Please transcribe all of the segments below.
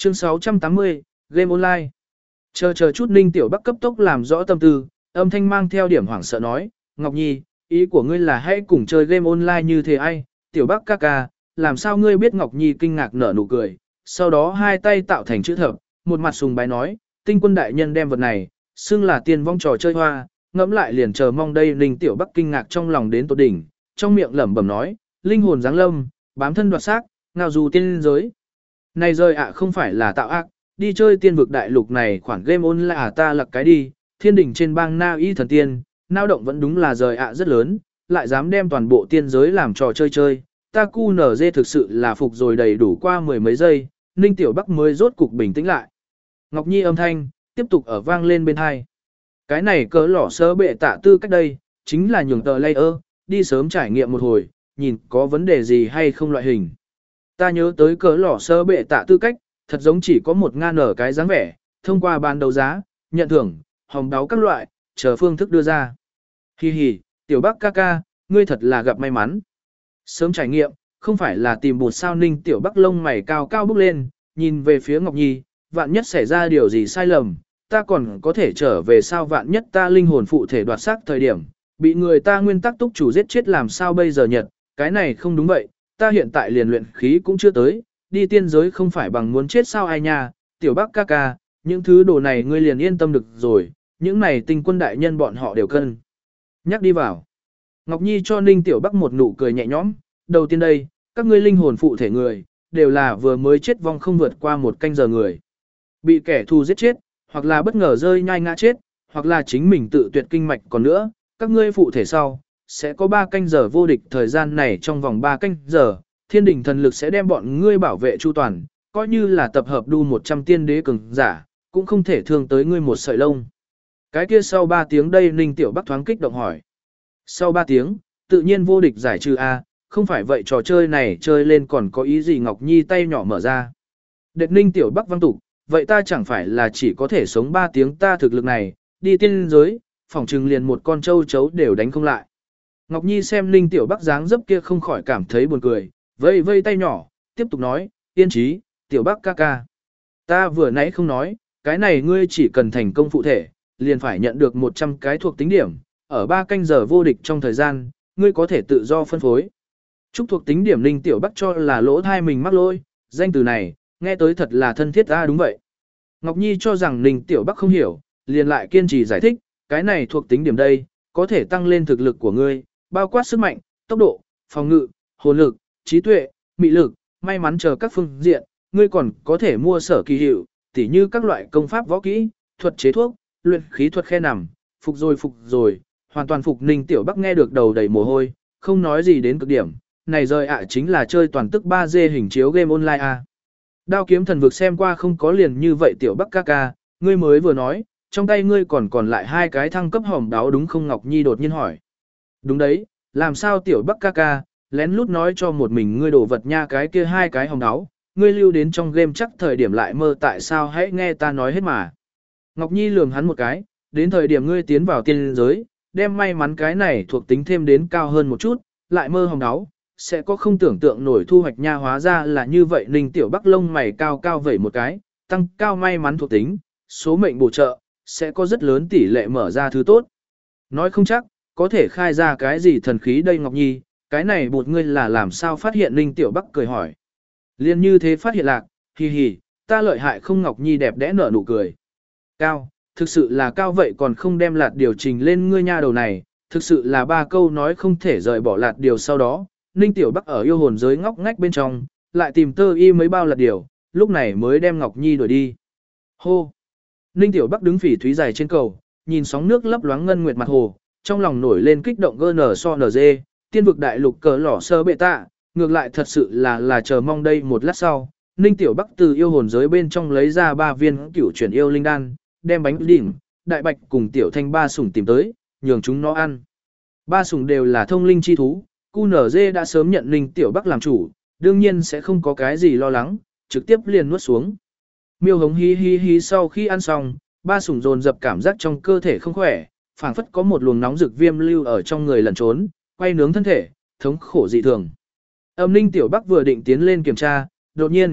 Chương 680, Game Online. Chờ chút Ninh Tiểu Bắc cấp tốc làm rõ tâm tư, âm thanh mang theo điểm hoảng sợ nói, Ngọc Nhi, ý của ngươi là hãy cùng chơi game online như thế ai, Tiểu Bắc ca ca, làm sao ngươi biết Ngọc Nhi kinh ngạc nở nụ cười, sau đó hai tay tạo thành chữ thập, một mặt sùng bái nói, tinh quân đại nhân đem vật này, xưng là tiền vong trò chơi hoa, ngẫm lại liền chờ mong đây Ninh Tiểu Bắc kinh ngạc trong lòng đến tột đỉnh, trong miệng lẩm bẩm nói, linh hồn giáng lâm, bám thân đoạt xác, ngao du tiên giới. Này rời ạ không phải là tạo ác, đi chơi tiên vực đại lục này khoản game online à ta lặc cái đi, thiên đỉnh trên bang Na Y thần tiên, nao động vẫn đúng là rời ạ rất lớn, lại dám đem toàn bộ tiên giới làm trò chơi chơi, ta cu nở dê thực sự là phục rồi đầy đủ qua mười mấy giây, Ninh Tiểu Bắc mới rốt cục bình tĩnh lại. Ngọc Nhi âm thanh, tiếp tục ở vang lên bên hai. Cái này cỡ lỏ sơ bệ tạ tư cách đây, chính là nhường tờ layer, đi sớm trải nghiệm một hồi, nhìn có vấn đề gì hay không loại hình. Ta nhớ tới cỡ lỏ sơ bệ tạ tư cách, thật giống chỉ có một ngàn ở cái dáng vẻ, thông qua bán đấu giá, nhận thưởng, hồng đáo các loại, chờ phương thức đưa ra. Hi hi, Tiểu Bắc ca ca, ngươi thật là gặp may mắn. Sớm trải nghiệm, không phải là tìm bột sao. Ninh Tiểu Bắc lông mày cao cao bước lên, nhìn về phía Ngọc Nhi, vạn nhất xảy ra điều gì sai lầm, ta còn có thể trở về sao, vạn nhất ta linh hồn phụ thể đoạt xác thời điểm, bị người ta nguyên tắc túc chủ giết chết làm sao bây giờ nhật, cái này không đúng vậy, ta hiện tại liền luyện khí cũng chưa tới, đi tiên giới không phải bằng muốn chết sao ai nha, Tiểu Bắc ca ca, những thứ đồ này ngươi liền yên tâm được rồi, những này tinh quân đại nhân bọn họ đều cân. Nhắc đi vào. Ngọc Nhi cho Ninh Tiểu Bắc một nụ cười nhẹ nhõm, đầu tiên đây, các ngươi linh hồn phụ thể người, đều là vừa mới chết vong không vượt qua một canh giờ người. Bị kẻ thù giết chết, hoặc là bất ngờ rơi nhai ngã chết, hoặc là chính mình tự tuyệt kinh mạch còn nữa, các ngươi phụ thể sau, sẽ có 3 canh giờ vô địch, thời gian này trong vòng 3 canh giờ, thiên đình thần lực sẽ đem bọn ngươi bảo vệ chu toàn, coi như là tập hợp đu 100 tiên đế cường giả, cũng không thể thương tới ngươi một sợi lông. Cái kia sau 3 tiếng đây Ninh Tiểu Bắc thoáng kích động hỏi. Sau 3 tiếng, tự nhiên vô địch giải trừ A, không phải vậy trò chơi này chơi lên còn có ý gì. Ngọc Nhi tay nhỏ mở ra. Đệt Ninh Tiểu Bắc văng tục, vậy ta chẳng phải là chỉ có thể sống 3 tiếng, ta thực lực này, đi tiên giới, phỏng trừng liền một con trâu chấu đều đánh không lại. Ngọc Nhi xem Ninh Tiểu Bắc dáng dấp kia không khỏi cảm thấy buồn cười, vây vây tay nhỏ, tiếp tục nói, yên trí, Tiểu Bắc ca ca. Ta vừa nãy không nói, cái này ngươi chỉ cần thành công phụ thể, liền phải nhận được 100 cái thuộc tính điểm, ở 3 canh giờ vô địch trong thời gian, ngươi có thể tự do phân phối. Chúc thuộc tính điểm Ninh Tiểu Bắc cho là lỗ thai mình mắc lỗi, danh từ này, nghe tới thật là thân thiết. Đúng vậy. Ngọc Nhi cho rằng Ninh Tiểu Bắc không hiểu, liền lại kiên trì giải thích, cái này thuộc tính điểm đây, có thể tăng lên thực lực của ngươi, bao quát sức mạnh, tốc độ, phòng ngự, hồn lực, trí tuệ, mị lực, may mắn chờ các phương diện, ngươi còn có thể mua sở kỳ hiệu, tỉ như các loại công pháp võ kỹ, thuật chế thuốc, luyện khí thuật khe nằm, phục rồi, hoàn toàn phục. Ninh Tiểu Bắc nghe được đầu đầy mồ hôi, không nói gì đến cực điểm, này rời ạ chính là chơi toàn tức 3D hình chiếu game online à. Đao kiếm thần vực xem qua không có liền như vậy. Tiểu Bắc ca ca, ngươi mới vừa nói, trong tay ngươi còn lại 2 cái thăng cấp hòm đáo đúng không? Ngọc Nhi đột nhiên hỏi. Đúng đấy, làm sao Tiểu Bắc ca ca, lén lút nói cho một mình ngươi đổ vật nha, cái kia 2 cái hòm đáo, ngươi lưu đến trong game chắc thời điểm lại mơ, tại sao hãy nghe ta nói hết mà. Ngọc Nhi lườm hắn một cái, đến thời điểm ngươi tiến vào tiên giới, đem may mắn cái này thuộc tính thêm đến cao hơn một chút, lại mơ hòm đáo, sẽ có không tưởng tượng nổi thu hoạch nha. Hóa ra là như vậy. Ninh Tiểu Bắc lông mày cao cao vẩy một cái, tăng cao may mắn thuộc tính, số mệnh bổ trợ, sẽ có rất lớn tỷ lệ mở ra thứ tốt. Nói không chắc, có thể khai ra cái gì thần khí đây. Ngọc Nhi, cái này bột ngươi là làm sao phát hiện? Ninh Tiểu Bắc cười hỏi. Liên như thế phát hiện lạc, hì hì, ta lợi hại không? Ngọc Nhi đẹp đẽ nở nụ cười. Cao, thực sự là cao, vậy còn không đem lạt điều trình lên ngươi nha đầu này, thực sự là 3 câu nói không thể rời bỏ lạt điều. Sau đó, Ninh Tiểu Bắc ở yêu hồn giới ngóc ngách bên trong, lại tìm tơ y mấy bao lạt điều, lúc này mới đem Ngọc Nhi đuổi đi. Hô! Ninh Tiểu Bắc đứng phỉ thúy dài trên cầu, nhìn sóng nước lấp loáng ngân nguyệt mặt hồ, trong lòng nổi lên kích động GNG, tiên vực đại lục cỡ lỏ sơ bệ tạ, ngược lại thật sự là chờ mong đây. Một lát sau, Ninh Tiểu Bắc từ yêu hồn giới bên trong lấy ra 3 viên cửu chuyển yêu linh đan, đem bánh đỉnh, đại bạch cùng tiểu thanh 3 sủng tìm tới, nhường chúng nó ăn. 3 sủng đều là thông linh chi thú, QNZ đã sớm nhận Ninh Tiểu Bắc làm chủ, đương nhiên sẽ không có cái gì lo lắng, trực tiếp liền nuốt xuống. Miêu hống hí hí hí, sau khi ăn xong, 3 sủng dồn dập cảm giác trong cơ thể không khỏe, phảng phất có một luồng nóng rực viêm lưu ở trong người lẩn trốn, quay nướng thân thể, thống khổ dị thường. Ninh Tiểu Bắc vừa định tiến lên kiểm tra, đột nhiên,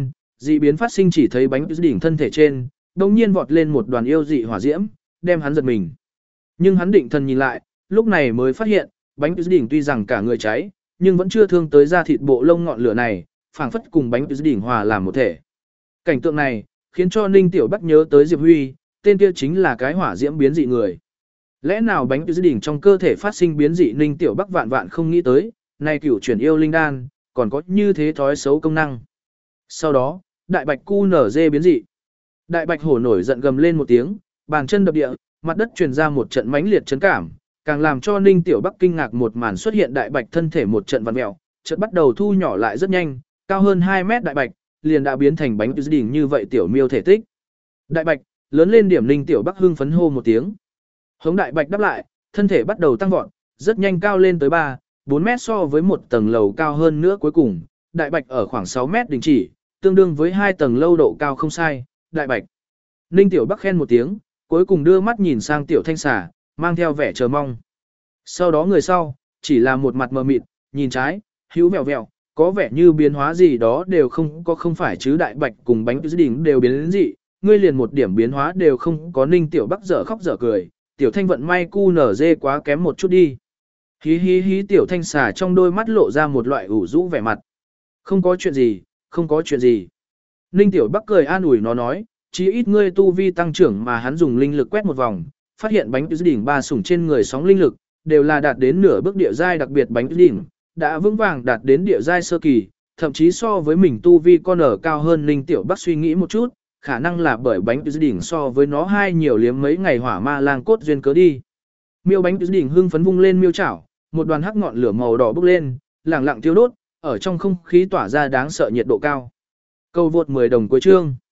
Dị biến phát sinh chỉ thấy bánh đỉnh thân thể trên, đồng nhiên vọt lên một đoàn yêu dị hỏa diễm, đem hắn giật mình. Nhưng hắn định thần nhìn lại, lúc này mới phát hiện, bánh đỉnh tuy rằng cả người cháy, nhưng vẫn chưa thương tới da thịt bộ lông ngọn lửa này, phảng phất cùng bánh đỉnh hòa làm một thể. Cảnh tượng này, khiến cho Ninh Tiểu Bắc nhớ tới Diệp Huy, tên kia chính là cái hỏa diễm biến dị người. Lẽ nào bánh đỉnh trong cơ thể phát sinh biến dị Ninh Tiểu Bắc vạn vạn không nghĩ tới, này cửu chuyển yêu linh đan, còn có như thế thói xấu công năng. Sau đó, đại bạch cu nở dê biến dị. Đại bạch hổ nổi giận gầm lên một tiếng, bàn chân đập địa, mặt đất truyền ra một trận mãnh liệt chấn cảm, càng làm cho Ninh Tiểu Bắc kinh ngạc một màn xuất hiện đại bạch thân thể một trận vặn mèo, chợt bắt đầu thu nhỏ lại rất nhanh, cao hơn 2 mét đại bạch, liền đã biến thành bánh đỉnh như vậy tiểu miêu thể tích. Đại bạch, lớn lên điểm Ninh Tiểu Bắc hưng phấn hô một tiếng. Hống đại bạch đáp lại, thân thể bắt đầu tăng vọt, rất nhanh cao lên tới 4 mét so với một tầng lầu cao hơn nữa cuối cùng, đại bạch ở khoảng 6 mét đình chỉ, tương đương với 2 tầng lâu độ cao không sai, đại bạch. Ninh Tiểu Bắc khen một tiếng, cuối cùng đưa mắt nhìn sang Tiểu Thanh xà, mang theo vẻ chờ mong. Sau đó người sau, chỉ là một mặt mờ mịt, nhìn trái, hữu vẹo vẹo, có vẻ như biến hóa gì đó đều không phải chứ đại bạch cùng bánh đỉnh đều biến đến dị, ngươi liền một điểm biến hóa đều không có. Ninh Tiểu Bắc dở khóc dở cười, Tiểu Thanh vận may cu nở dê quá kém một chút đi. Hí hí hí, Tiểu Thanh xà trong đôi mắt lộ ra một loại ủ rũ vẻ mặt. Không có chuyện gì, không có chuyện gì. Ninh Tiểu Bắc cười an ủi nó nói, chí ít ngươi tu vi tăng trưởng mà hắn dùng linh lực quét một vòng, phát hiện bánh đỉnh ba sủng trên người sóng linh lực, đều là đạt đến nửa bước địa giai, đặc biệt bánh đỉnh, đã vững vàng đạt đến địa giai sơ kỳ, thậm chí so với mình tu vi con ở cao hơn. Ninh Tiểu Bắc suy nghĩ một chút, khả năng là bởi bánh đỉnh so với nó hai nhiều liếm mấy ngày hỏa ma lang cốt duyên cớ đi. Miêu bánh đỉnh hưng phấn vung lên miêu chảo, một đoàn hắc ngọn lửa màu đỏ bốc lên, lẳng lặng thiêu đốt, ở trong không khí tỏa ra đáng sợ nhiệt độ cao. Câu vượt 10 đồng cuối chương.